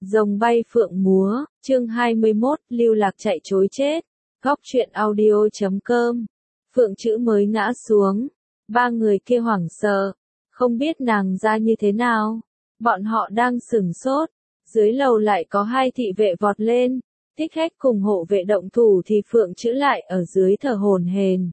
Rồng bay phượng múa, chương 21, lưu lạc chạy trối chết. Góc truyện audio.com. Phượng chữ mới ngã xuống. Ba người kia hoảng sợ, không biết nàng ra như thế nào. Bọn họ đang sửng sốt. Dưới lầu lại có hai thị vệ vọt lên. Thích Khách cùng hộ vệ động thủ thì Phượng chữ lại ở dưới thở hổn hển.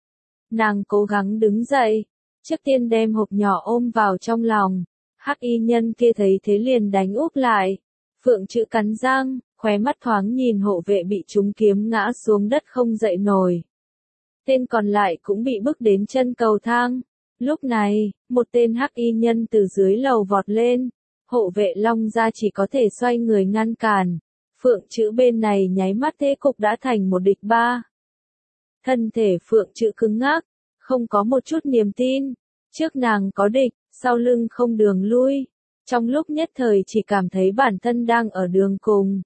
Nàng cố gắng đứng dậy. Trước tiên đem hộp nhỏ ôm vào trong lòng. Hắc y nhân kia thấy thế liền đánh úp lại. Phượng chữ cắn răng, khóe mắt thoáng nhìn hộ vệ bị trúng kiếm ngã xuống đất không dậy nổi. Tên còn lại cũng bị bức đến chân cầu thang. Lúc này, một tên hắc y nhân từ dưới lầu vọt lên. Hộ vệ Long gia chỉ có thể xoay người ngăn cản. Phượng chữ bên này nháy mắt thế cục đã thành một địch ba. Thân thể Phượng chữ cứng ngắc, không có một chút niềm tin. Trước nàng có địch, sau lưng không đường lui. Trong lúc nhất thời chỉ cảm thấy bản thân đang ở đường cùng.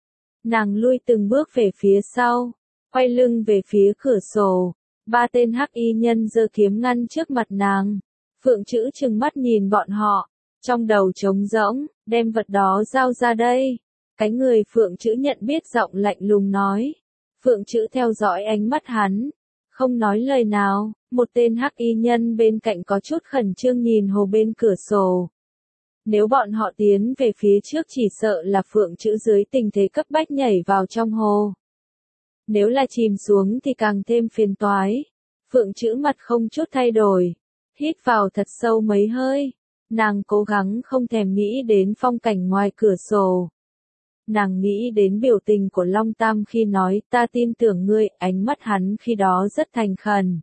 Nàng lui từng bước về phía sau, quay lưng về phía cửa sổ. Ba tên hắc y nhân giơ kiếm ngăn trước mặt nàng. Phượng chữ trừng mắt nhìn bọn họ, trong đầu trống rỗng, đem vật đó giao ra đây. Cái người Phượng chữ nhận biết giọng lạnh lùng nói. Phượng chữ theo dõi ánh mắt hắn, không nói lời nào. Một tên hắc y nhân bên cạnh có chút khẩn trương nhìn hồ bên cửa sổ. Nếu bọn họ tiến về phía trước chỉ sợ là Phượng chữ dưới tình thế cấp bách nhảy vào trong hồ. Nếu là chìm xuống thì càng thêm phiền toái. Phượng chữ mặt không chút thay đổi. Hít vào thật sâu mấy hơi. Nàng cố gắng không thèm nghĩ đến phong cảnh ngoài cửa sổ. Nàng nghĩ đến biểu tình của Long Tam khi nói ta tin tưởng ngươi, ánh mắt hắn khi đó rất thành khẩn.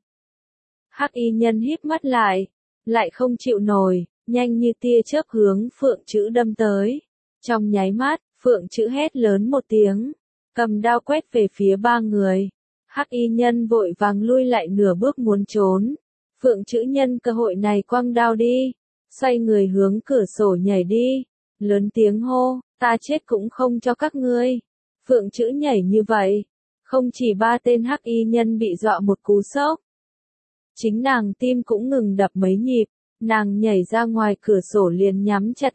Hắc y nhân híp mắt lại không chịu nổi, nhanh như tia chớp hướng Phượng chữ đâm tới. Trong nháy mắt, Phượng chữ hét lớn một tiếng, cầm đao quét về phía ba người. Hắc y nhân vội vàng lui lại nửa bước muốn trốn. Phượng chữ nhân cơ hội này quăng đao đi, xoay người hướng cửa sổ nhảy đi, lớn tiếng hô, ta chết cũng không cho các ngươi. Phượng chữ nhảy như vậy, không chỉ ba tên hắc y nhân bị dọa một cú sốc. Chính nàng tim cũng ngừng đập mấy nhịp, nàng nhảy ra ngoài cửa sổ liền nhắm chặt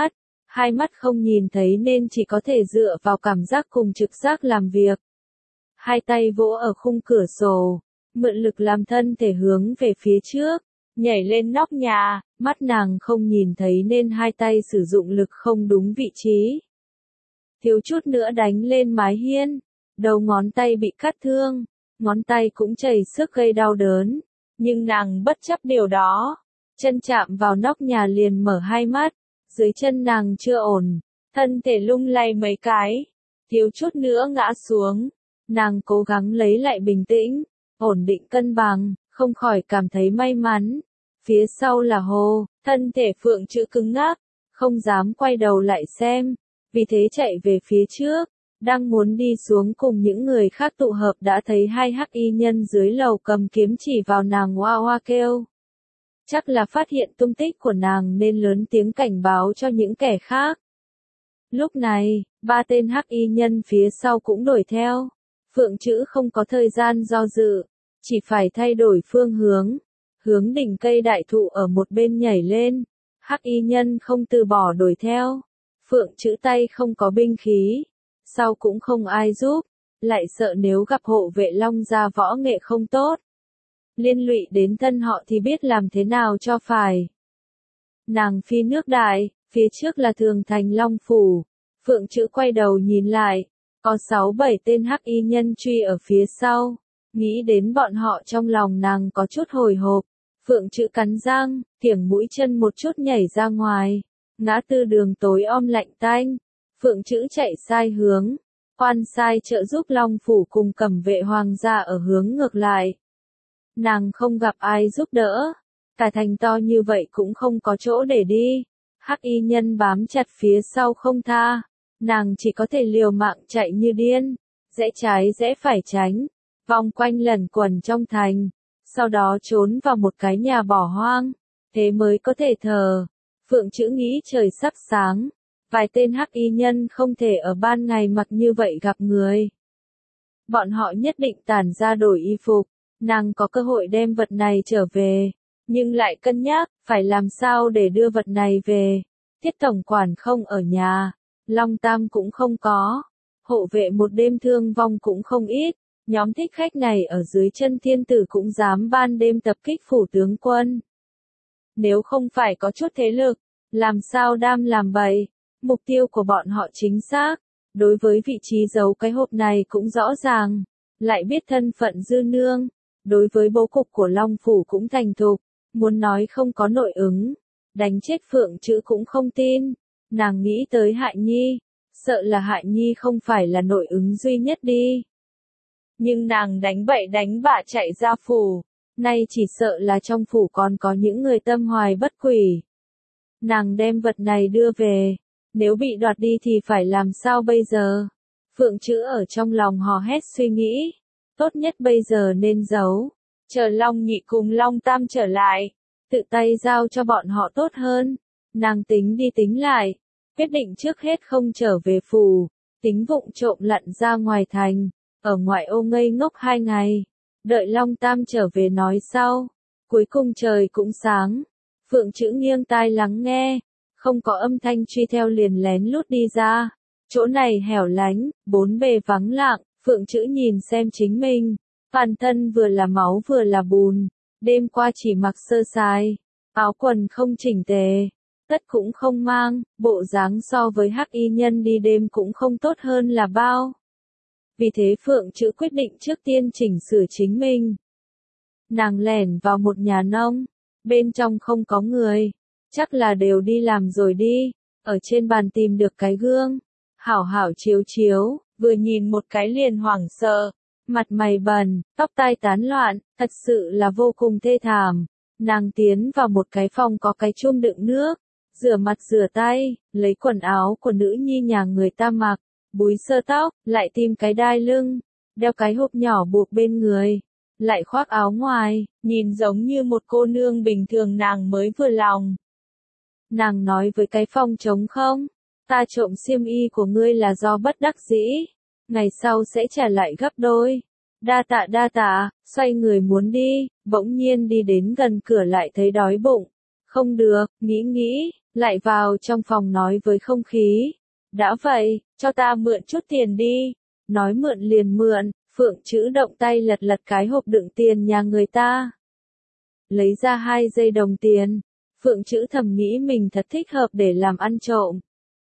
hai mắt không nhìn thấy nên chỉ có thể dựa vào cảm giác cùng trực giác làm việc. Hai tay vỗ ở khung cửa sổ, mượn lực làm thân thể hướng về phía trước, nhảy lên nóc nhà, mắt nàng không nhìn thấy nên hai tay sử dụng lực không đúng vị trí. Thiếu chút nữa đánh lên mái hiên, đầu ngón tay bị cắt thương, ngón tay cũng chảy xước gây đau đớn. Nhưng nàng bất chấp điều đó, chân chạm vào nóc nhà liền mở hai mắt, dưới chân nàng chưa ổn, thân thể lung lay mấy cái, thiếu chút nữa ngã xuống. Nàng cố gắng lấy lại bình tĩnh, ổn định cân bằng, không khỏi cảm thấy may mắn. Phía sau là hồ, thân thể Phượng chữ cứng ngắc, không dám quay đầu lại xem, vì thế chạy về phía trước. Đang muốn đi xuống cùng những người khác tụ hợp đã thấy hai hắc y nhân dưới lầu cầm kiếm chỉ vào nàng oa oa kêu. Chắc là phát hiện tung tích của nàng nên lớn tiếng cảnh báo cho những kẻ khác. Lúc này, ba tên hắc y nhân phía sau cũng đuổi theo. Phượng chữ không có thời gian do dự, chỉ phải thay đổi phương hướng. Hướng đỉnh cây đại thụ ở một bên nhảy lên. Hắc y nhân không từ bỏ đuổi theo. Phượng chữ tay không có binh khí. Sau cũng không ai giúp, lại sợ nếu gặp hộ vệ Long gia võ nghệ không tốt, liên lụy đến thân họ thì biết làm thế nào cho phải. Nàng phi nước đại, phía trước là tường thành Long phủ. Phượng chữ quay đầu nhìn lại, có 6-7 tên hắc y nhân truy ở phía sau. Nghĩ đến bọn họ trong lòng nàng có chút hồi hộp. Phượng chữ cắn răng, kiểng mũi chân một chút nhảy ra ngoài. Ngã tư đường tối om lạnh tanh. Phượng chữ chạy sai hướng, quan sai trợ giúp Long phủ cùng Cẩm vệ hoàng gia ở hướng ngược lại. Nàng không gặp ai giúp đỡ, cả thành to như vậy cũng không có chỗ để đi. Hắc y nhân bám chặt phía sau không tha, nàng chỉ có thể liều mạng chạy như điên, rẽ trái rẽ phải tránh, vòng quanh lẩn quẩn trong thành, sau đó trốn vào một cái nhà bỏ hoang, thế mới có thể thở. Phượng chữ nghĩ trời sắp sáng. Vài tên hắc y nhân không thể ở ban ngày mặc như vậy gặp người. Bọn họ nhất định tản ra đổi y phục, nàng có cơ hội đem vật này trở về, nhưng lại cân nhắc, phải làm sao để đưa vật này về. Tiết tổng quản không ở nhà, Long Tam cũng không có. Hộ vệ một đêm thương vong cũng không ít. Nhóm thích khách này ở dưới chân thiên tử cũng dám ban đêm tập kích phủ tướng quân. Nếu không phải có chút thế lực, làm sao đam làm bậy. Mục tiêu của bọn họ chính xác. Đối với vị trí giấu cái hộp này cũng rõ ràng. Lại biết thân phận dư nương. Đối với bố cục của Long Phủ cũng thành thục. Muốn nói không có nội ứng. Đánh chết Phượng Chữ cũng không tin. Nàng nghĩ tới Hại Nhi. Sợ là Hại Nhi không phải là nội ứng duy nhất đi. Nhưng nàng đánh bậy đánh bạ chạy ra phủ. Nay chỉ sợ là trong phủ còn có những người tâm hoài bất quỷ. Nàng đem vật này đưa về. Nếu bị đoạt đi thì phải làm sao bây giờ? Phượng Chữ ở trong lòng hò hét suy nghĩ. Tốt nhất bây giờ nên giấu. Chờ Long Nhị cùng Long Tam trở lại. Tự tay giao cho bọn họ tốt hơn. Nàng tính đi tính lại. Quyết định trước hết không trở về phủ. Tính vụng trộm lặn ra ngoài thành. Ở ngoại ô ngây ngốc 2 ngày. Đợi Long Tam trở về nói sau. Cuối cùng trời cũng sáng. Phượng Chữ nghiêng tai lắng nghe. Không có âm thanh truy theo liền lén lút đi ra. Chỗ này hẻo lánh, bốn bề vắng lặng. Phượng Chữ nhìn xem chính mình. Toàn thân vừa là máu vừa là bùn. Đêm qua chỉ mặc sơ sài. Áo quần không chỉnh tề. Tất cũng không mang. Bộ dáng so với hắc y nhân đi đêm cũng không tốt hơn là bao. Vì thế Phượng Chữ quyết định trước tiên chỉnh sửa chính mình. Nàng lẻn vào một nhà nông. Bên trong không có người. Chắc là đều đi làm rồi đi. Ở trên bàn tìm được cái gương. Hảo hảo chiếu chiếu. Vừa nhìn một cái liền hoảng sợ. Mặt mày bần, tóc tai tán loạn. Thật sự là vô cùng thê thảm. Nàng tiến vào một cái phòng có cái chum đựng nước. Rửa mặt rửa tay. Lấy quần áo của nữ nhi nhà người ta mặc. Búi sơ tóc, lại tìm cái đai lưng, đeo cái hộp nhỏ buộc bên người, lại khoác áo ngoài, nhìn giống như một cô nương bình thường nàng mới vừa lòng. Nàng nói với cái phòng trống không, ta trộm xiêm y của ngươi là do bất đắc dĩ, ngày sau sẽ trả lại gấp đôi. Đa tạ, xoay người muốn đi, bỗng nhiên đi đến gần cửa lại thấy đói bụng. Không được, nghĩ, lại vào trong phòng nói với không khí. Đã vậy, cho ta mượn chút tiền đi. Nói mượn liền mượn, Phượng Chữ động tay lật cái hộp đựng tiền nhà người ta. Lấy ra 2 dây đồng tiền. Phượng Chữ thầm nghĩ mình thật thích hợp để làm ăn trộm.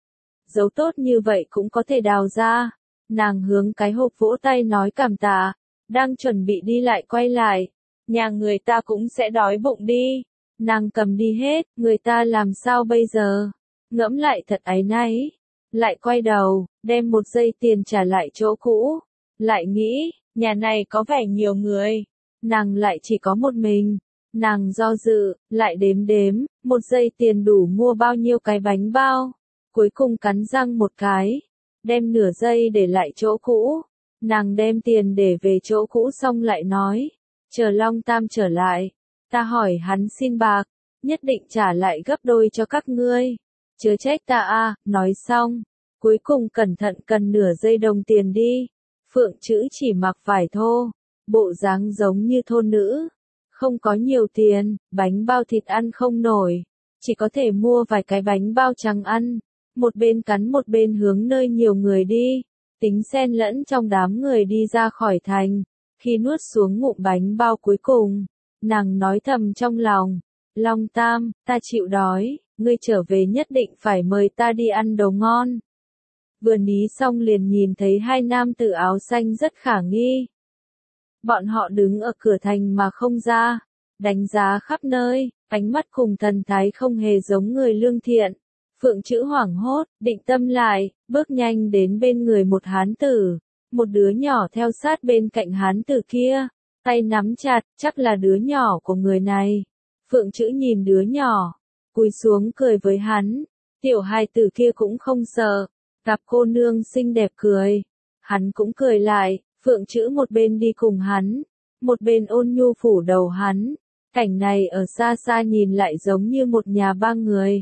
Giấu tốt như vậy cũng có thể đào ra. Nàng hướng cái hộp vỗ tay nói cảm tạ. Đang chuẩn bị đi lại quay lại. Nhà người ta cũng sẽ đói bụng đi. Nàng cầm đi hết, người ta làm sao bây giờ? Ngẫm lại thật áy náy. Lại quay đầu, đem 1 dây tiền trả lại chỗ cũ. Lại nghĩ, nhà này có vẻ nhiều người. Nàng lại chỉ có một mình. Nàng do dự, lại đếm, 1 dây tiền đủ mua bao nhiêu cái bánh bao. Cuối cùng cắn răng một cái. Đem nửa dây để lại chỗ cũ. Nàng đem tiền để về chỗ cũ xong lại nói. Chờ Long Tam trở lại. Ta hỏi hắn xin bạc. Nhất định trả lại gấp đôi cho các ngươi. Chớ trách ta a, nói xong. Cuối cùng cẩn thận cần nửa dây đồng tiền đi. Phượng Chữ chỉ mặc vải thô. Bộ dáng giống như thôn nữ. Không có nhiều tiền, bánh bao thịt ăn không nổi. Chỉ có thể mua vài cái bánh bao trắng ăn. Một bên cắn một bên hướng nơi nhiều người đi. Tính xen lẫn trong đám người đi ra khỏi thành. Khi nuốt xuống ngụm bánh bao cuối cùng. Nàng nói thầm trong lòng. Long Tam, ta chịu đói. Ngươi trở về nhất định phải mời ta đi ăn đồ ngon. Vừa ní xong liền nhìn thấy 2 nam tử áo xanh rất khả nghi. Bọn họ đứng ở cửa thành mà không ra. Đánh giá khắp nơi, ánh mắt cùng thần thái không hề giống người lương thiện. Phượng Chữ hoảng hốt, định tâm lại, bước nhanh đến bên người một hán tử. Một đứa nhỏ theo sát bên cạnh hán tử kia. Tay nắm chặt, chắc là đứa nhỏ của người này. Phượng Chữ nhìn đứa nhỏ. Cúi xuống cười với hắn. Tiểu hài tử kia cũng không sợ. Gặp cô nương xinh đẹp cười. Hắn cũng cười lại. Phượng Chữ một bên đi cùng hắn. Một bên ôn nhu phủ đầu hắn. Cảnh này ở xa xa nhìn lại giống như một nhà 3 người.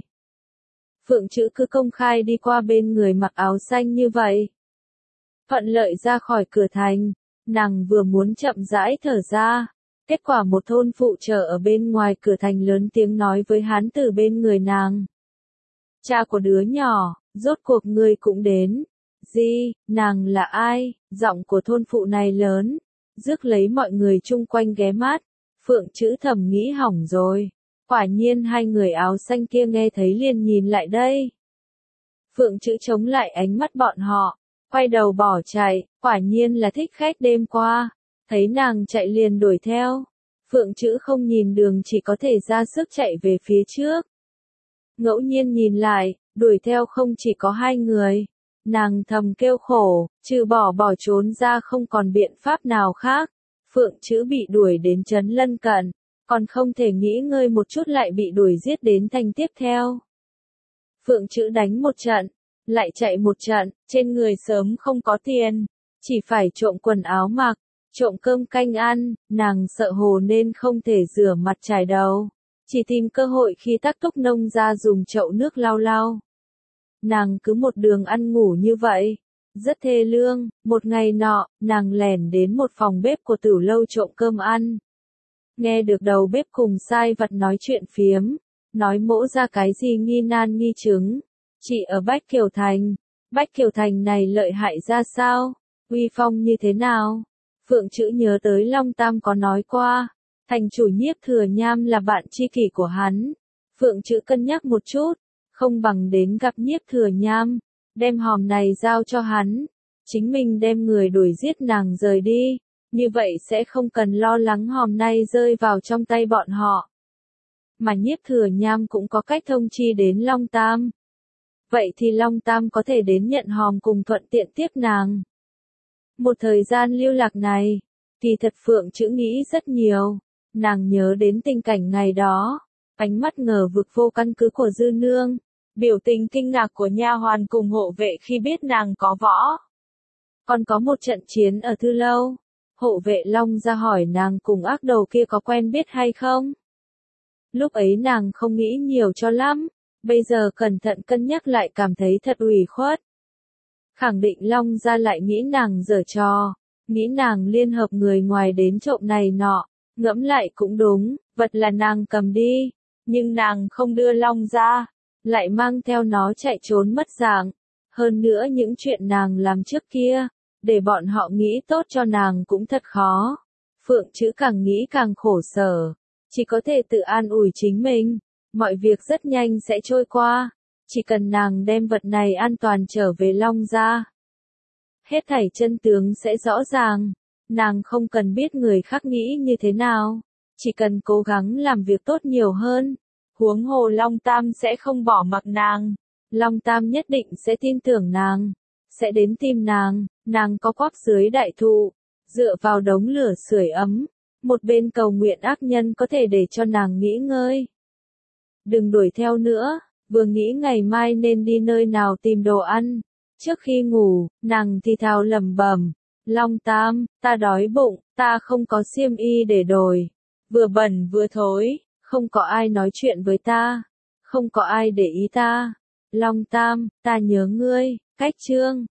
Phượng Chữ cứ công khai đi qua bên người mặc áo xanh như vậy. Thuận lợi ra khỏi cửa thành. Nàng vừa muốn chậm rãi thở ra. Kết quả một thôn phụ trợ ở bên ngoài cửa thành lớn tiếng nói với hán tử bên người nàng. cha của đứa nhỏ, rốt cuộc ngươi cũng đến. Gì, nàng là ai? Giọng của thôn phụ này lớn, rước lấy mọi người chung quanh ghé mắt. Phượng Chữ thầm nghĩ hỏng rồi. Quả nhiên hai người áo xanh kia nghe thấy liền nhìn lại đây. Phượng Chữ chống lại ánh mắt bọn họ, quay đầu bỏ chạy, quả nhiên là thích khách đêm qua. Thấy nàng chạy liền đuổi theo. Phượng Chữ không nhìn đường chỉ có thể ra sức chạy về phía trước. Ngẫu nhiên nhìn lại, đuổi theo không chỉ có hai người. Nàng thầm kêu khổ, trừ bỏ trốn ra không còn biện pháp nào khác. Phượng Chữ bị đuổi đến trấn lân cận, còn không thể nghỉ ngơi một chút lại bị đuổi giết đến thành tiếp theo. Phượng Chữ đánh một trận, lại chạy một trận, trên người sớm không có tiền, chỉ phải trộm quần áo mặc, trộm cơm canh ăn, nàng sợ hồ nên không thể rửa mặt chải đầu, chỉ tìm cơ hội khi Tắc Túc Nông ra dùng chậu nước lau lau. Nàng cứ một đường ăn ngủ như vậy, rất thê lương. Một ngày nọ, nàng lẻn đến một phòng bếp của Tử Lâu trộm cơm ăn. Nghe được đầu bếp cùng sai vặt nói chuyện phiếm, nói mỗ ra cái gì nghi nan nghi chứng. Chỉ ở Bách Kiều Thành. Bách Kiều Thành này lợi hại ra sao? Uy phong như thế nào? Phượng Chữ nhớ tới Long Tam có nói qua, thành chủ Nhiếp Thừa Nham là bạn tri kỷ của hắn. Phượng Chữ cân nhắc một chút, không bằng đến gặp Nhiếp Thừa Nham, đem hòm này giao cho hắn, chính mình đem người đuổi giết nàng rời đi, như vậy sẽ không cần lo lắng hòm này rơi vào trong tay bọn họ. Mà Nhiếp Thừa Nham cũng có cách thông chi đến Long Tam. Vậy thì Long Tam có thể đến nhận hòm cùng thuận tiện tiếp nàng. Một thời gian lưu lạc này, kỳ thật Phượng Chữ nghĩ rất nhiều, nàng nhớ đến tình cảnh ngày đó, ánh mắt ngờ vực vô căn cứ của Dư Nương, biểu tình kinh ngạc của nha hoàn cùng hộ vệ khi biết nàng có võ. Còn có một trận chiến ở Thư Lâu, hộ vệ Long ra hỏi nàng cùng ác đầu kia có quen biết hay không. Lúc ấy nàng không nghĩ nhiều cho lắm, bây giờ cẩn thận cân nhắc lại cảm thấy thật ủy khuất. Khẳng định Long ra lại nghĩ nàng giở trò, nghĩ nàng liên hợp người ngoài đến trộm này nọ, ngẫm lại cũng đúng, vật là nàng cầm đi, nhưng nàng không đưa Long ra, lại mang theo nó chạy trốn mất dạng. Hơn nữa những chuyện nàng làm trước kia, để bọn họ nghĩ tốt cho nàng cũng thật khó. Phượng Chữ càng nghĩ càng khổ sở, chỉ có thể tự an ủi chính mình, mọi việc rất nhanh sẽ trôi qua, chỉ cần nàng đem vật này an toàn trở về Long gia. Hết thảy chân tướng sẽ rõ ràng, nàng không cần biết người khác nghĩ như thế nào, chỉ cần cố gắng làm việc tốt nhiều hơn. Huống hồ Long Tam sẽ không bỏ mặc nàng, Long Tam nhất định sẽ tin tưởng nàng, sẽ đến tìm nàng có quắp dưới đại thụ, dựa vào đống lửa sưởi ấm, một bên cầu nguyện ác nhân có thể để cho nàng nghỉ ngơi. Đừng đuổi theo nữa, vừa nghĩ ngày mai nên đi nơi nào tìm đồ ăn. Trước khi ngủ, nàng thì thào lẩm bẩm, Long Tam, ta đói bụng, ta không có xiêm y để đổi, vừa bẩn vừa thối, không có ai nói chuyện với ta, không có ai để ý ta. Long Tam, ta nhớ ngươi. Cách chương